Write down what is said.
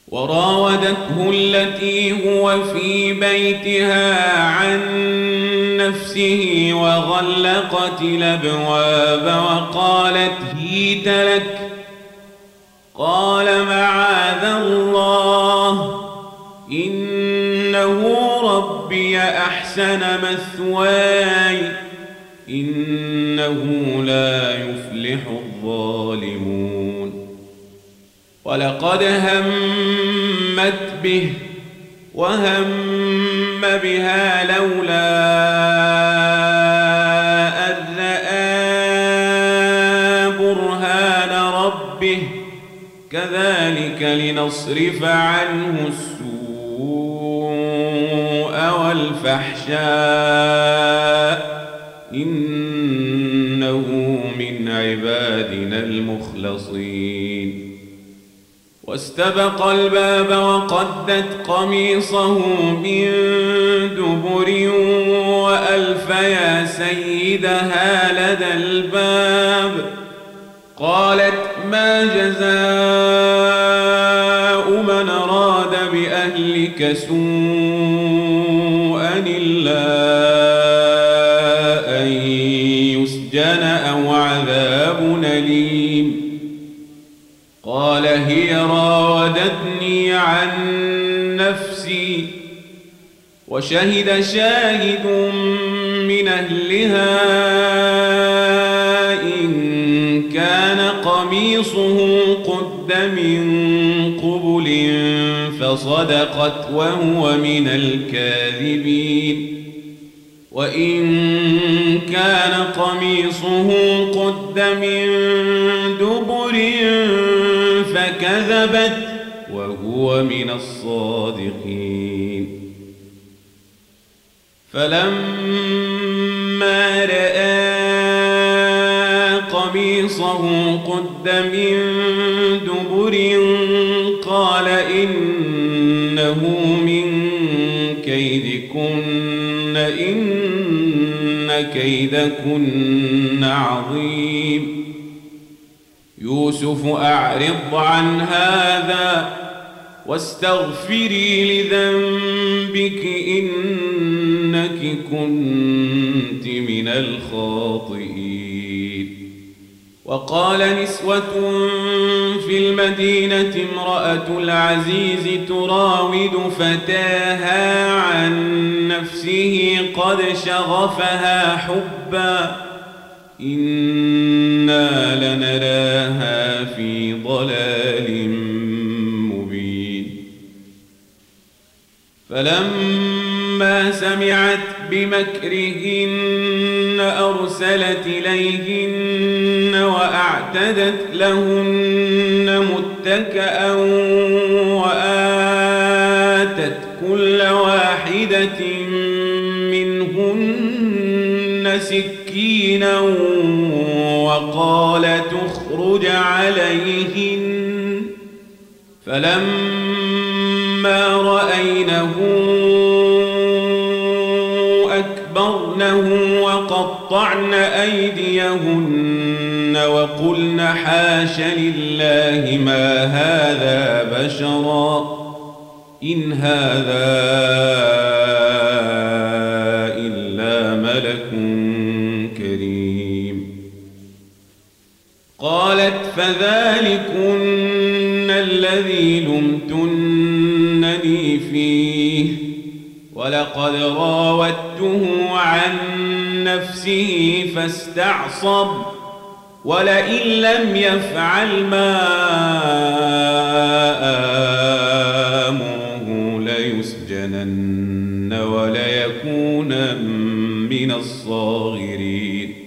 وراودته التي هو في بيتها عن نفسه وغلقت الأبواب وقالت هيت لك قال معاذ الله إنه ربي أحسن مثواي إنه لا يفلح الظالمون ولقد همت به وهم بها لولا أن رأى برهان ربه كذلك لنصرف عنه السوء والفحشاء إنه من عبادنا المخلصين واستبق الباب وقدت قميصه من دبر وألف يا سيدها لدى الباب قالت ما جزاء من أراد بأهلك سوءا إلا أن يسجن أو عذاب أليم قال هي راودتني عن نفسي وشهد شاهد من أهلها إن كان قميصه قد من قبل فصدقت وهو من الكاذبين وإن كان قميصه قد من دبر فكذبت وهو من الصادقين فلما رأى قميصه قد من دبر قال إنه من كيدكن إن كيدكن عظيم يوسف أعرض عن هذا واستغفري لذنبك إنك كنت من الخاطئين وقال نسوة في المدينة امرأة العزيز تراود فتاها عن نفسه قد شغفها حبا إنا لنراها في ضلال مبين فلما سمعت بمكرهن أرسلت إليهن وأعتدت لهن متكأ وآتت كل واحدة منهن سكينا وقالت اخرج عليهن فلما رأينه أكبرنه وقطعن أيديهن وقلن حاش لله ما هذا بشرا إن هذا إلا ملك كريم قالت فذلكن الذي لمتنني فيه ولقد راودته عن نفسه فاستعصم ولئن لم يفعل ما آمره ليسجنن وليكون من الصاغرين